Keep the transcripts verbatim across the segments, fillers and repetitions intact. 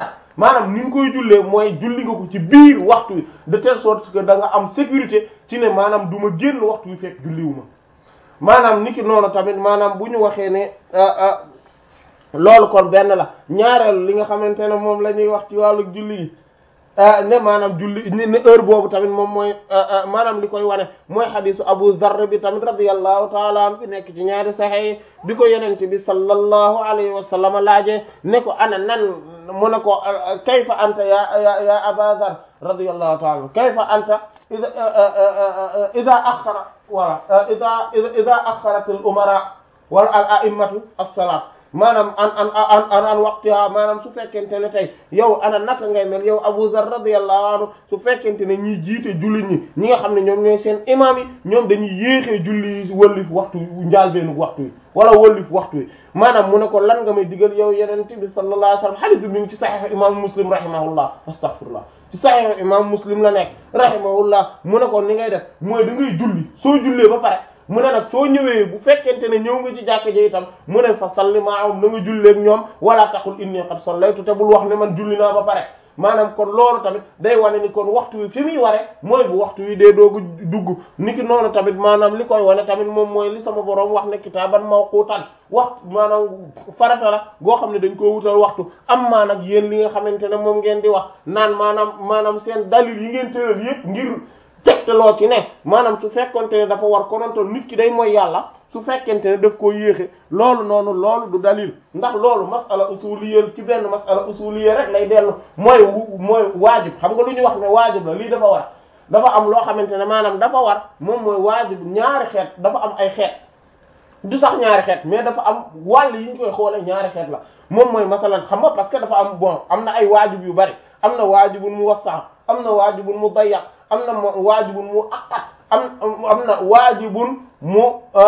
maanaam ni nga koy jullee mooy julli nga ko ci biir waxtu wi de telle sorte que da nga am sécurité ci ne maanaam du ma génn waxtu wi fekk julliwu ma maanaam niki noonu tamit maanaam bu ñu waxee ne loolu kon benn la ñaareelu li nga xamante ne moom la ñuy wax ci wàllu julli yi ne maanaam julli ne heure boobu tamit moom mooy maanaam li koy wane mooy xadisu Abu Zarr bi tamit radiyallahu taala an bi nekk ci ñaari saxee bi ko yenente bi sallallahu alayhi wa sallam laajee ne ko ana nan mu ne ko kayfa anta ya ya ya Aba Zarr radiyallahu taala an kayfa anta ida ida axara wala ida ida axarat al umara wala al a'immatu as-salat maanaam an an an an an waqtiha maanaam su fekkente ne tey yow ana naka ngay mel yow Abu Zarr radiyallahu anhu su fekkente ne ñiy jiite julli ñi ñi nga xam ne ñoom ñooy seen imam yi ñoom dañuy yéexee julli wëllif waxtu njaalbeenu waxtu wi wala wëllif waxtu wi maanaam mu ne ko lan nga may digal yow yenente bi sallallahu alayhi wasallam hadith bi mi ngi ci sahih imam Muslim rahimahullah astaghfirullah ci sahih imam Muslim la nekk rahimahullah mu ne ko ni ngay def mooy da ngay julli soo jullee ba pare mu ne nag soo ñëwee bu fekkente ne ñëw nga ci jàkka ji itam mu ne fa salli ma'ahum na nga julleeg ñoom wala taqul inni qad sallaytu te bul wax ne man julli naa ba pare maanaam kon loolu tamit day wane ni kon waxtu wi fi muy ware mooy bu waxtu wi dee doogu dugg niki noonu tamit maanaam li koy wane tamit moom mooy li sama borom wax ne kitaaban mawqutan waxtu maanaam farata la goo xam ne dañ koo wutal waxtu am maa nag yéen li nga xamante ne moom ngeen di wax naan maanaam maanaam seen dalil yi ngeen tëral yépp ngir tegtaloo ci ne maanaam su fekkonte ne dafa war konontoon nit ki day mooy yàlla su fekkente ne daf koo yéexe loolu noonu loolu du dalil ndax loolu masala usuliyya ci benn masala usuliyya rek lay dellu mooy mooy waajib xam nga lu ñu wax ne waajib la lii dafa war dafa am loo xamante ne maanaam dafa war moom mooy waajib ñaari xeet dafa am ay xeet du sax ñaari xeet mais dafa am wàll yi ñu koy xoole ñaari xeet la moom mooy masalan xam nga parce que dafa am bon am na ay waajib yu bari am na waajibun muwassa am na waajibun mudayyaq am na waajibun mu aqat am am na waajibun mu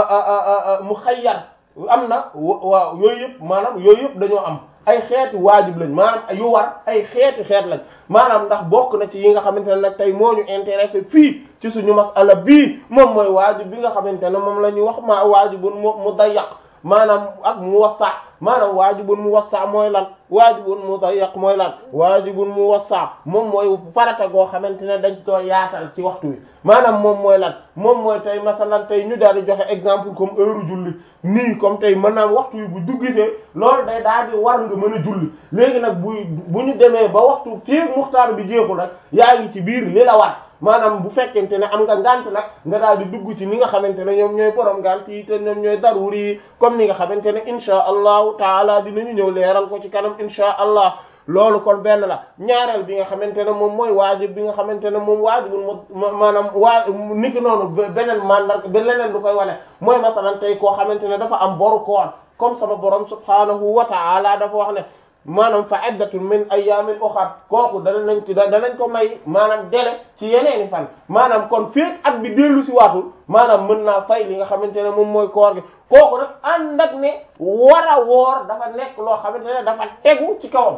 mu xayyar am na waaw yooyu yëpp maanaam yooyu yëpp dañoo am ay xeeti waajib lañ maanaam yu war ay xeeti xeet lañ maanaam ndax bokk na ci yi nga xamante ne nag tey moo ñu intéressé fii ci suñu masala bii moom mooy waajib bi nga xamante ne moom la ñuy wax ma waajibun mu mudayyaq maanaam ak muwassa maanaam waajibun muwassa mooy lan waajibun mudayyaq mooy lan waajibun muwassa moom mooy farata goo xamante ne dañ koo yaatal ci waxtu wi maanaam moom mooy lan moom mooy tey masalan tey ñu daal di joxe exemple comme heure julli nii comme tey mën naam waxtu wi bu duggisee loolu day daal di war nga mën a julli léegi nag bu bu ñu demee ba waxtu fii muxtaar bi jeexul rek yaa ngi ci biir li la war maanaam bu fekkente ne am nga ngant nag nga daal di dugg ci ni nga xamante ne ñoom ñooy borom ngant yi te ñoom ñooy daruri yi comme ni nga xamante ne insha allahu taala dinañu ñëw leeral ko ci kanam insha allah loolu kon benn la ñaareel bi nga xamante ne moom mooy waajib bi nga xamante ne moom waajibul mo maanaam waa niki noonu beneen mandar ba leneen lu koy wane mooy masalan tey koo xamante ne dafa am boru koor comme sama borom subhanahu wa taala dafa wax ne maanaam fa iddatun min ayyamin ukhar kooku danañ ci danañ ko may maanaam délai ci yeneeni fan maanaam kon féeg at bi dellu si waatul maanaam mën naa fay li nga xamante ne moom mooy koor gi kooku nag ànd ak ne war a woor dafa nekk loo xamante ne dafa tegu ci kawam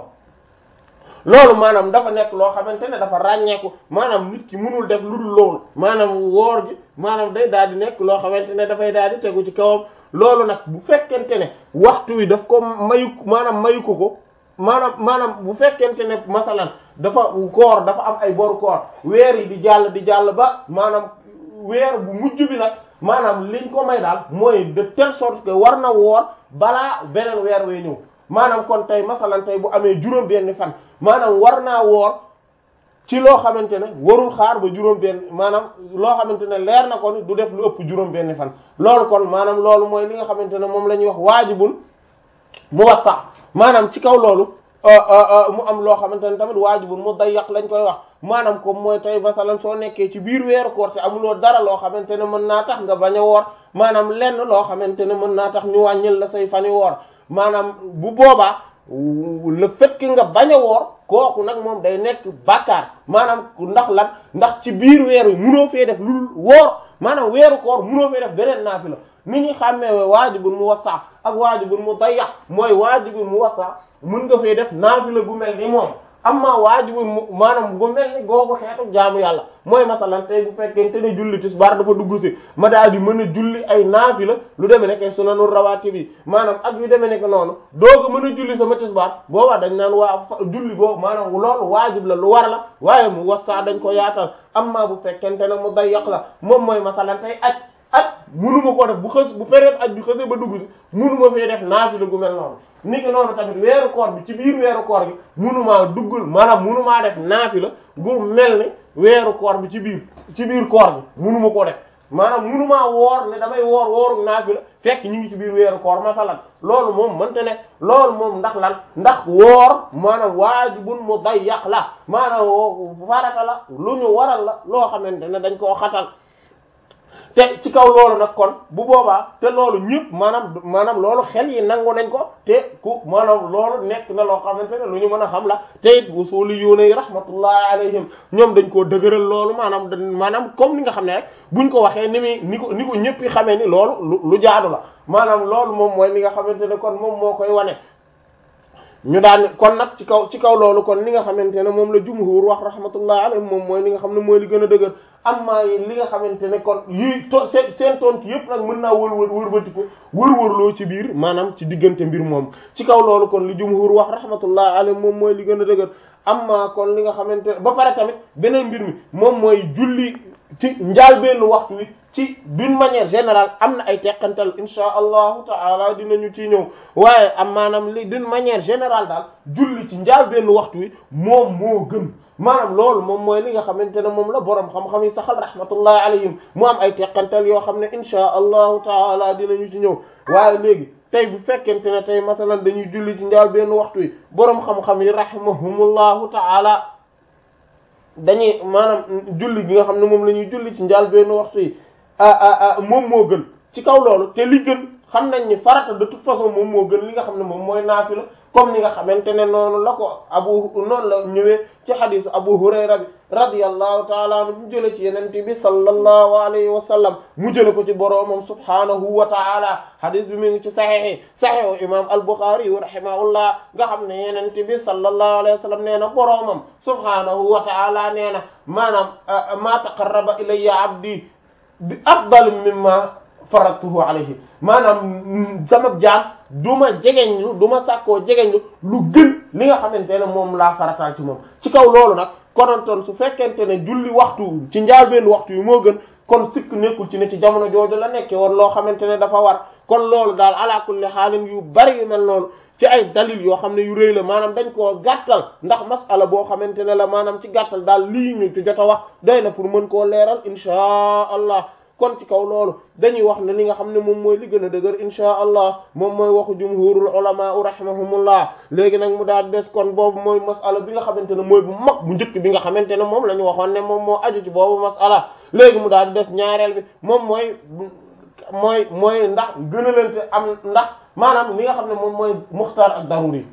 loolu maanaam dafa nekk loo xamante ne dafa ràññeeku maanaam nit ki mënul def lu dul loolu maanaam woor gi maanaam day daal di nekk loo xamante ne dafay daal di tegu ci kawam loolu nag bu fekkente ne waxtu wi daf ko mayu maanaam mayu ko ko maanaam maanaam bu fekkente ne masalan dafa koor dafa am ay boru koor weer yi di jàll di jàll ba maanaam weer bu mujj bi nag maanaam liñ ko may daal mooy de telle sorte que war na woor balaa beneen weer wee ñëw maanaam kon tey masalan tey bu amee juróom benn fan maanaam war naa woor ci loo xamante ne warul xaar ba juróom benn maanaam loo xamante ne leer na ko ni du def lu ëpp juróom benn fan loolu kon maanaam loolu mooy li nga xamante ne moom la ñuy wax waajibul muwassa maanaam ci kaw loolu mu am loo xamante ne tamit waajibul mudayyaq lañ koy wax maanaam comme mooy tey masalan soo nekkee ci biir weeru koor te amuloo dara loo xamante ne mën naa tax nga bañ a woor maanaam lenn loo xamante ne mën naa tax ñu wàññil la say fani woor maanaam bu boobaa le fait que nga bañ a woor kooku nag moom day nekk bàkkaar maanaam ndax lan ndax ci biir weer wi munoo fee def lu woor maanaam weeru koor munoo fee def beneen naafila ni ñuy xàmmee waajibul muwassa ak waajibul mudayyaq mooy waajibul muwassa mën nga fee def naafila gu mel ni moom amma waajibul maanaam gu mel ni googu xeetu jaamu yàlla mooy masalan tey bu fekkente ne julli tisbaar dafa dugg si ma daal di mën a julli ay naafila lu demee nekk sunanul rawaatib bi maanaam ak yu demee nekk noonu dooga mën a julli sama tisbaar boobaa dañ naan waa julli boobu maanaam loolu waajib la lu war la waaye mu wasa dañ ko yaatal amma bu fekkente ne mu dayyaq la moom mooy masalan tey aj aj munuma ko def bu xës bu période aj bi xësee ba dugg si munuma fee def naafila gu mel noonu niki noonu tamit weeru koor bi ci biir weeru koor gi munumaa duggul maanaam munumaa def naafila gu mel ni weeru koor bi ci biir ci biir koor gi munuma koo def maanaam munumaa woor ne damay woor wooru naafila fekk ñu ngi ci biir weeru koor masalan loolu moom mënte ne loolu moom ndax lan ndax woor maanaam waajibun mudayyaq la maanaam farata la lu ñu waral la loo xamante ne dañ koo xatal te ci kaw loolu nag kon bu boobaa te loolu ñëpp maanaam maanaam loolu xel yi nangu nañ ko te ku maanaam loolu nekk na loo xamante ne lu ñu mën a xam la te it usuliyuuna yi rahmatullahi alayhim ñoom dañ koo dëgëral loolu maanaam da maanaam comme ni nga xam ne rek buñ ko waxee ni muy ni ko ni ko ñëpp yi xamee ni loolu lu lu jaadu la maanaam loolu moom mooy li nga xamante ne kon moom moo koy wane ñu daan kon nag ci kaw ci kaw loolu kon li nga xamante ne moom la jumhur wax rahmatullahi alayhim moom mooy li nga xam ne mooy li gën a dëgër amma li nga xamante ne kon yuy to seen seen tontu yëpp nag mën naa wër wër wërbati ko wër-wërloo ci biir maanaam ci diggante mbir moom ci kaw loolu kon li jumhur wax rahmatullahi alayhim moom mooy li gën a dëgër amma kon li nga xamante ne ba pare tamit beneen mbir mi moom mooy julli ci njaalbeenu waxtu wi ci d'une manière générale am na ay teqantal insha allahu taala dinañu ci ñëw waaye am maanaam li d'une manière générale daal julli ci njaalbeenu waxtu wi moom moo gën maanaam loolu moom mooy li nga xamante ne moom la boroom xam-xam yi saxal rahmatullahi alayhim mu am ay teqantal yoo xam ne insha allahu taala dinañu ci ñëw waaye léegi tey bu fekkente ne tey masalan dañuy julli ci njaalbeenu waxtu wi boroom xam-xam yi rahimahumullahu taala dañuy maanaam julli gi nga xam ne moom la ñuy julli ci njaalbeenu waxtu yi moom moo gën ci kaw loolu te li gën xam nañ ni farata de toute façon moom moo gën li nga xam ne moom mooy naafila comme ni nga xamante ne noonu la ko abu noonu la ñëwee ci xadisu abu hurayra bi radiyallahu taala anhu mu jële ci yenente bi sallallahu alayhi wa sallam mu jële ko ci boroomam subhanahu wa taala xadis bi mu ngi ci saxiix saxiixu imam al-Bukhari yu rahimahullah nga xam ne yenente bi sallallahu alayhi wa sallam nee na boroomam subhanahu wa taala nee na maanaam ma taqarraba ilayya abdi bi afdal mimma faratuhu alayhi maanaam sama jaam du ma jegeñlu du ma sàkkoo jegeñlu lu gën li nga xamante ne moom laa farataal ci moom ci kaw loolu nag konontoon su fekkente ne julli waxtu ci njaalbeen waxtu yi moo gën kon sikk nekkul ci ne ci jamono jooju la nekkee woon loo xamante ne dafa war kon loolu daal ala kulli xaalin yu bari yu mel noonu ci ay dalil yoo xam ne yu rëy la maanaam dañ koo gàttal ndax masala boo xamante ne la maanaam ci gàttal daal lii ñu ci jot a wax doy na pour mën koo leeral inchaa allah kon ci kaw loolu dañuy wax ne li nga xam ne moom mooy li gën a dëgër inchaa allah moom mooy waxu jumhurul ulama rahimahumullah léegi nag mu daal des kon boobu mooy masala bi nga xamante ne mooy bu mag bu njëkk bi nga xamante ne moom la ñu waxoon ne moom moo aju ci boobu masala léegi mu daal des ñaareel bi moom mooy mooy mooy ndax gënalante am ndax maanaam li nga xam ne moom mooy muxtaar ak daruri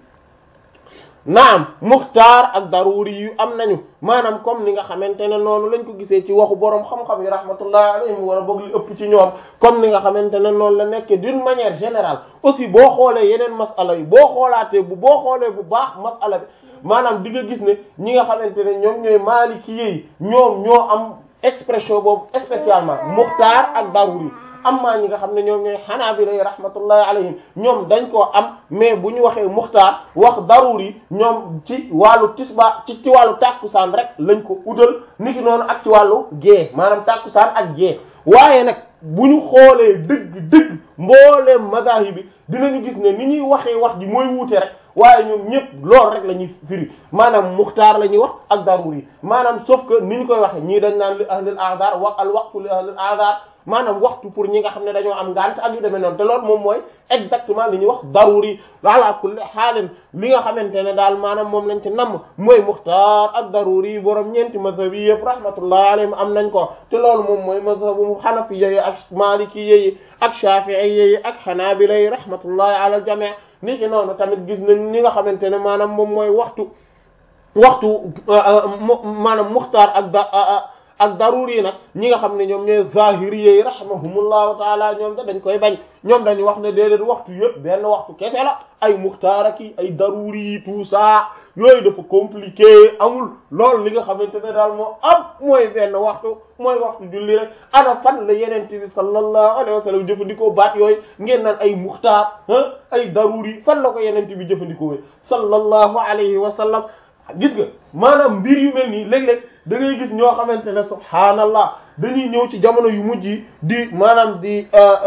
naam muxtaar ak daruri yu am nañu maanaam comme ni nga xamante ne noonu lañ ko gisee ci waxu boroom xam-xam yi rahmatullahi alayhim wala boog li ëpp ci ñoom comme ni nga xamante ne noonu la nekkee d'une manière générale aussi boo xoolee yeneen masala yi boo xoolaatee bu boo xoolee bu baax masala bi maanaam di nga gis ne ñi nga xamante ne ñoom ñooy maaliki yi ñoom ñoo am expression boobu spécialement muxtaar ak daruri amma ñi nga xam ne ñoom ñooy xanaabila rahmatullahi alayhim ñoom dañ koo am mais bu ñu waxee muxtaar wax daruri ñoom ci wàllu tisba ci ci wàllu tàkkusaan rek lañ ko utal niki noonu ak ci wàllu gée maanaam tàkkusaan ak gée waaye nag bu ñu xoolee dëgg dëgg mbooleem mazahib bi dinañu gis ne ni ñuy waxee wax ji mooy wuute rek waaye ñoom ñëpp loolu rek la ñuy firi maanaam muxtaar la ñuy wax ak daruri maanaam sauf que ni ñu koy waxee ñii dañ naan li ahlil a'dar wa al waqtu li ahlil a'dar maanaam waxtu pour ñi nga xam ne dañoo am ngànt ak yu demee noonu te loolu moom mooy exactement li ñuy wax daruri ala kulli xaalin li nga xamante ne daal maanaam moom lañ ci namm mooy muxtaar ak daruri borom ñeenti mazhab yi yëpp rahmatullahi alayhim am nañ ko te loolu moom mooy mazhabu xanafiya yi ak maliki yi ak shafi'i yi ak xanaabila yi rahmatullahi ala al jami' ni ki noonu tamit gis nañ ni nga xamante ne maanaam moom mooy waxtu waxtu maanaam muxtaar ak da ak daruri nag ñi nga xam ne ñoom ñooy zahiri yi rahimahumullahu taala ñoom da dañ koy bañ ñoom dañu wax ne déedéet waxtu yëpp benn waxtu kese la ay muxtaaraki ay daruri yi tout ça yooyu dafa compliqué amul loolu li nga xamante ne daal moo am mooy benn waxtu mooy waxtu julli rek ana fan la yeneen bi sallallahu alayhi wa sallam jëfandikoo baat yooyu ngeen naan ay muxtaar ay daruri fan la ko yeneen bi jëfandikoo sallallahu alayhi wa sallam gis nga maanaam mbir yu mel nii léeg-léeg da ngay gis ñoo xamante ne subhaanallah dañuy ñëw ci jamono yu mujj yi di maanaam di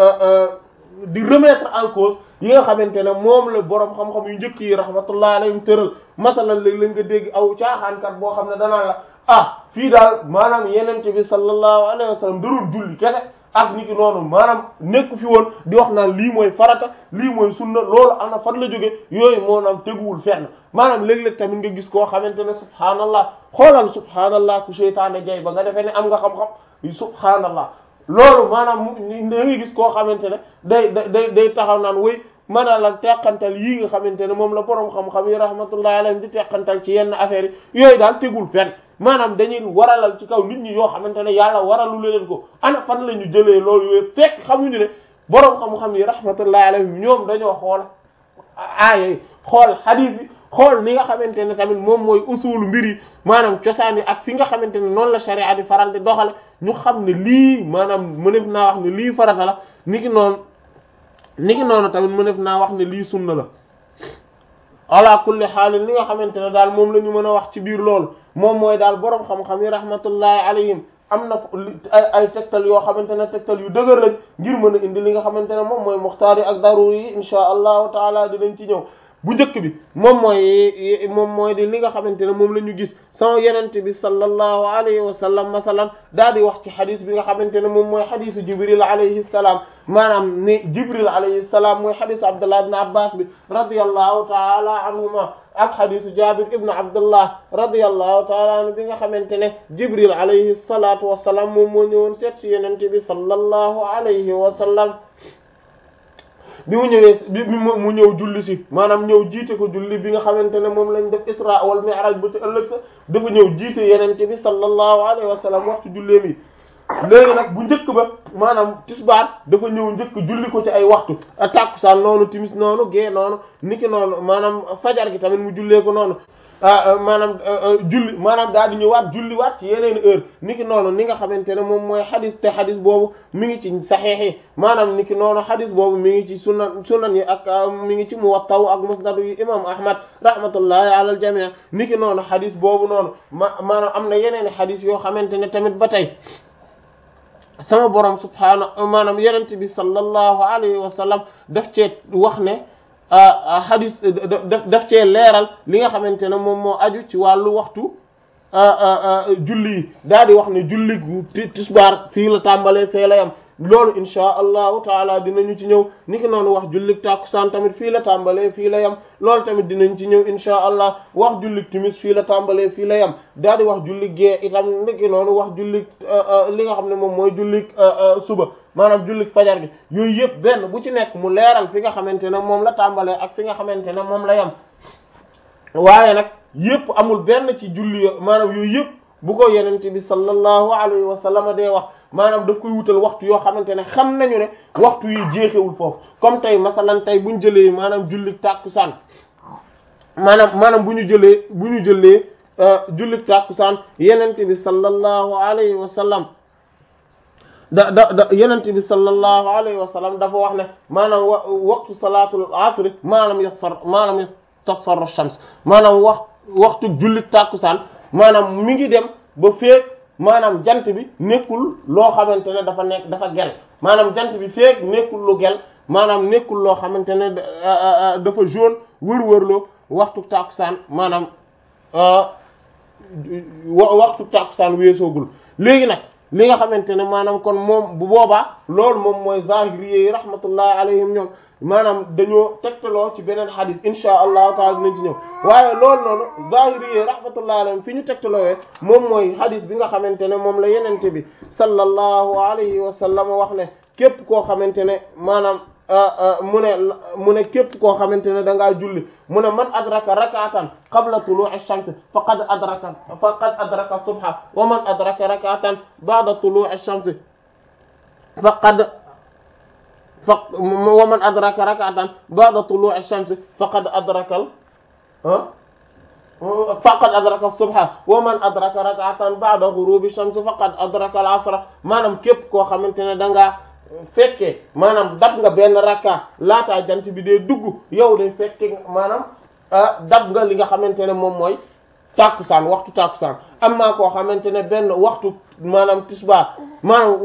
di remettre en cause yi nga xamante ne moom la borom xam-xam yu njëkk yi rahmatullah alayhim tëral masalan léeg-léeg nga dégg aw caaxaankat boo xam ne danaan la ah fii daal maanaam yenente bi sallallahu alayhi wa sallam darul julli kese ak niki noonu maanaam nekku fi woon di wax naan lii mooy farata lii mooy sunna loolu ana fan la jóge yooyu moo naam teguwul fenn maanaam léeg-léeg tamit nga gis koo xamante ne subhaanallah xoolal subhaanallah ku seytaane jay ba nga defee ne am nga xam-xam subhaanallah loolu maanaam da ngay gis koo xamante ne day day day taxaw naan wéy maanaam la teqantal yii nga xamante ne moom la borom xam-xam yi rahmatullahi alayhim di teqantal ci yenn affaires yi yooyu daal tegul fenn maanaam dañuy waralal ci kaw nit ñi yoo xamante ne yàlla waralu leen ko ana fan la ñu jëlee loolu yooyu fekk xamuñu ne borom xam-xam yi rahmatullahi alayhim ñoom dañoo xool aaya yi xool hadith yi xool ni nga xamante ne tamit moom mooy usulu mbir yi maanaam cosaan yi ak fi nga xamante ne noonu la sharia di faral di doxale ñu xam ne lii maanaam mënef naa wax ne lii farata la niki noonu niki noonu tamit mënef naa wax ne lii sunna la ala kulli xaalin li nga xamante ne daal moom la ñu mën a wax ci biir loolu moom mooy daal boroom xam-xam yi rahmatullahi alayhim am na ay ay tegtal yoo xamante ne tegtal yu dëgër lañ ngir mën a indi li nga xamante ne moom mooy muxtaar yi ak daruri yi insha allahu taala dinañ ci ñëw bu njëkk bi moom mooy moom mooy di li nga xamante ne moom la ñu gis sama yenente bi sallallahu alayhi wa sallam masalan daal di wax ci xadis bi nga xamante ne moom mooy xadisu jibril alayhi salaam maanaam ni jibril alayhi salaam mooy xadisu abdullah ibn abbas bi radiyallahu taala anhuma ak xadisu jabir ibn abdullah radiyallahu taala anhu bi nga xamante ne jibril alayhi salatu wasalaam moom moo ñëwoon seet ci yenente bi sallallahu alayhi wa sallam bi mu ñëwee bi mu ñëw julli si maanaam ñëw jiite ko julli bi nga xamante ne moom lañ def isra wal mi'raj ba ci ëllëg sa dafa ñëw jiite yenente bi sallallahu alayhi wa sallam waxtu jullee mi léegi nag bu njëkk ba maanaam tisbaar dafa ñëw njëkk julli ko ci ay waxtu takkusaan noonu timis noonu gee noonu niki noonu maanaam fajar gi tamit mu jullee ko noonu maanaam julli maanaam daal di ñëwaat julli waat ci yeneen heure niki noonu ni nga xamante ne moom mooy xadis te xadis boobu mi ngi ci saxiix yi maanaam niki noonu xadis boobu mi ngi ci sunan sunan yi ak mi ngi ci muwatta ak musnad yi imam ahmad rahmatullahi ala al jami' niki noonu xadis boobu noonu ma maanaam am na yeneen xadis yoo xamante ne tamit ba tey sama borom subhaanahu maanaam yenent bi sallallahu alayhi wa sallam daf cee wax ne hadis daf cee leeral li nga xamante ne moom moo aju ci wàllu waxtu julli yi daal di wax ne julli gu tisbaar fii la tàmbalee fee la yam loolu insha allahu taala dinañu ci ñëw niki noonu wax jullik tàkkusaan tamit fii la tàmbalee fii la yam loolu tamit dinañ ci ñëw insha allah wax jullik timis fii la tàmbalee fii la yam daal di wax jullik gee itam niki noonu wax jullik li nga xam ne moom mooy jullik suba maanaam jullik fajar gi yooyu yëpp benn bu ci nekk mu leeral fi nga xamante ne moom la tàmbalee ak fi nga xamante ne moom la yam waaye nag yëpp amul benn ci julli yo maanaam yooyu yëpp bu ko yenente bi sallallahu alayhi wa sallam dee wax maanaam daf koy wutal waxtu yoo xamante ne xam nañu ne waxtu yi jeexewul foofu comme tey masalan tey bu ñu jëlee maanaam jullik tàkkusaan maanaam maanaam bu ñu jëlee bu ñu jëlee jullik tàkkusaan yenente bi sallallahu alayhi wa sallam da da da yenente bi sallallahu alayhi wa sallam dafa wax ne maanaam wa waxtu salaatul asr maanaam yassar maanaam yastassar shams maanaam wax waxtu jullik tàkkusaan maanaam mi ngi dem ba feek maanaam jant bi nekkul loo xamante ne dafa nekk dafa gel maanaam jant bi feek nekkul lu gel maanaam nekkul loo xamante ne dafa jaune wër-wërloo waxtu tàkkusaan maanaam waxtu tàkkusaan weesoogul léegi nag li nga xamante ne maanaam kon moom bu boobaa loolu moom mooy zahiri yi rahmatullahi alayhim ñoom maanaam dañoo tegtaloo ci beneen xadis insha allahu taala dinañ ci ñëw waaye loolu noonu zahiri yi rahmatullahi alayhim fi ñu tegtaloowe moom mooy xadis bi nga xamante ne moom la yenente bi sallallahu alayhi wa sallam wax ne képp koo xamante ne maanaam mu ne mu ne képp koo xamante ne da ngaa julli mu ne man adraka rak'atan qabla tulu'i ash-shams faqad adraka faqad adraka subha wa man adraka rak'atan ba'da tulu'i ash-shams faqad fa wa man adraka rak'atan ba'da tulu'i ash-shams faqad adraka faqad adraka subha wa man adraka rak'atan ba'da ghurubi ash-shams faqad adraka al-'asr maanaam képp koo xamante ne da ngaa fekkee maanaam dab nga benn rakka laataa jant bi dee dugg yow de fekke maanaam dab nga li nga xamante ne moom mooy tàkkusaan waxtu tàkkusaan am naa koo xamante ne benn waxtu maanaam tisbaar maanaam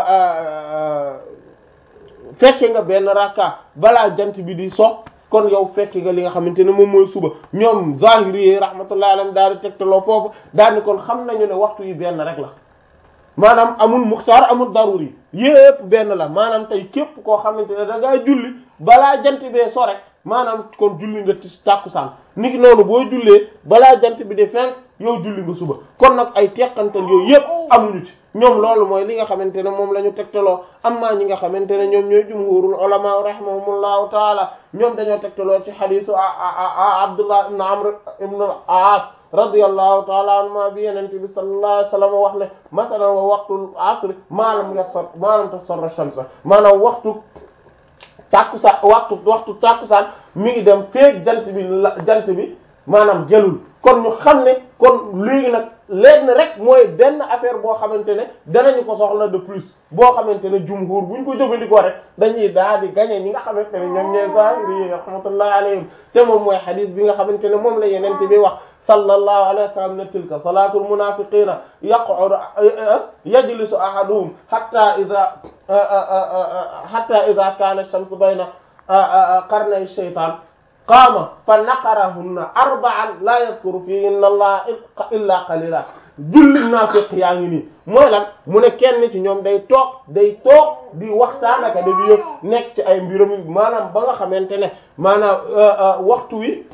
fekke nga benn rakka balaa jant bi di so kon yow fekke nga li nga xamante ne moom mooy suba ñoom zahiri yi rahmatullahi alayhim daal di tegtaloo foofu daal ni kon xam nañu ne waxtu yi benn rek la maanaam amul muxtaar amul daruri yépp benn la maanaam tey képp koo xamante ne da ngaa julli balaa jant bee so rek maanaam kon julli nga tis tàkkusaan niki noonu boo jullee balaa jant bi di fenk yow julli nga suba kon nag ay teqantal yooyu yépp amuñu ci ñoom loolu mooy li nga xamante ne moom la ñu tegtaloo amma ñi nga xamante ne ñoom ñooy jumhurul ulama rahimahumullahu taala ñoom dañoo tegtaloo ci xadiisu Abdullah ibn Amr ibn al-As radiyallahu ta'ala anhuma bi yenente bi sallallahu alayhi wasallam wax ne masalan wa waqtul asr ma lam yasar ma lam tasarra shams maanaam waxtu tàkkusaan waxtu waxtu tàkkusaan mi ngi dem feek jant bi jant bi maanaam jëlul kon ñu xam ne kon léegi nag léegi na rek mooy benn affaire boo xamante ne danañu ko soxla de plus boo xamante ne jumhur buñ ko jëfandikoo rek dañuy daal di gagner ñi nga xamante ne ñoom ñooy zahiri rahmatullahi alayhim te moom mooy hadith bi nga xamante ne moom la yenente bi wax sallallahu alayhi wa sallam ne tilka salatul munafiqina yaq'udu yajlisu ahaduhum hatta idha hatta idha kana ash-shamsu bayna qarnay ash-shaytan qaama fa naqarahunna arba'an la yadhkuru fihinna Allah illa qalila julli naafiq yaa ngi nii mooy lan mu ne kenn ci ñoom day toog day toog di waxtaan ak da bi yëpp nekk ci ay mbiram maanaam ba nga xamante ne maanaam waxtu wi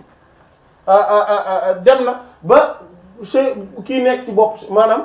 dem na ba che kii nekk ci bopp maanaam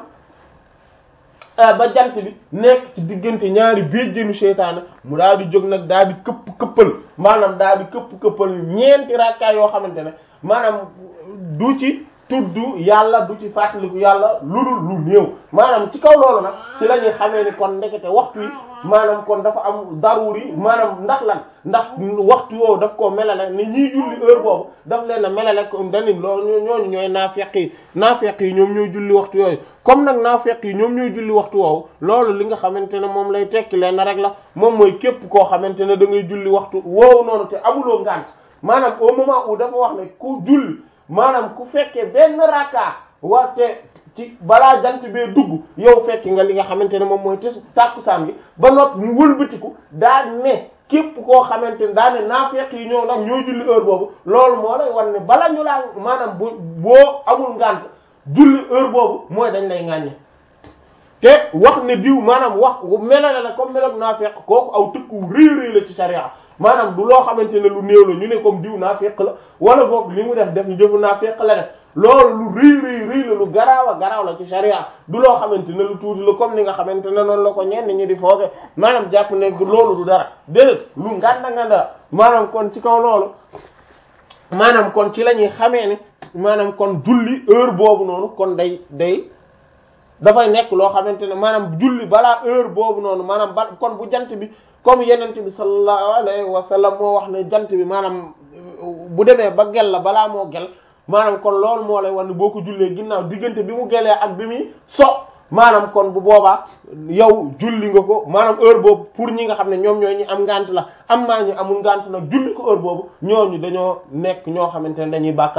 ba jant bi nekk ci diggante ñaari béjjénu seytaane mu daal di jóg nag daal di këpp këppal maanaam daal di këpp këppal ñeenti rakkaay yoo xamante ne maanaam du ci tudd yàlla du ci fàttaliku yàlla lu dul lu néew maanaam ci kaw loolu nag ci la ñuy xamee ni kon ndekete waxtu yi maanaam kon dafa am daruri maanaam ndax lan ndax waxtu woowu daf koo melale ni ñiy julli heure boobu daf leen a melale ko danin loolu ñooñu ñooy naafeq yi naafeq yi ñoom ñooy julli waxtu yooyu comme nag naafeq yi ñoom ñooy julli waxtu woowu loolu li nga xamante ne moom lay tekki leen rek la moom mooy képp koo xamante ne da ngay julli waxtu woowu noonu te amuloo ngànt maanaam au moment où dafa wax ne ku julli maanaam ku fekkee benn rakka warte ci balaa jant bee dugg yow fekki nga li nga xamante ne moom mooy tis tàkkusaan gi ba noppi mu wëlbatiku daa ne képp koo xamante ne daa ne naafeq yi ñëw nag ñooy julli heure boobu loolu moo lay wan ne bala ñu laa maanaam bu boo amul ngànt julli heure boobu mooy dañ lay ŋàññe te wax ne diw maanaam wax melale la comme melog naafeq kooku aw tëkku rëy rëy la ci sharia maanaam du loo xamante ne lu néew la ñu ne comme diw naafeq la wala boog li mu def def ñu jëfu naafeq la def loolu lu rëy rëy rëy la lu garaaw a garaaw la ci sharia du loo xamante ne lu tuuti la comme ni nga xamante ne noonu la ko ñenn ñi di fooge maanaam jàpp ne loolu du dara déedéet lu nganda nganda maanaam kon ci kaw loolu maanaam kon ci la ñuy xamee ne maanaam kon julli heure boobu noonu kon day day dafay nekk loo xamante ne maanaam julli balaa heure boobu noonu maanaam ba kon bu jant bi comme yenente bi sallallahu alayhi wa sallam moo wax ne jant bi maanaam bu demee ba gel la balaa moo gel maanaam kon loolu moo lay wan ne boo ko jullee ginnaaw diggante bi mu gelee ak bi muy so maanaam kon bu boobaa yow julli nga ko maanaam heure boobu pour ñi nga xam ne ñoom ñooy ñi am ngant la am maa ñi amul ngant nag julli ko heure boobu ñooñu dañoo nekk ñoo xamante ne dañuy bàkkaar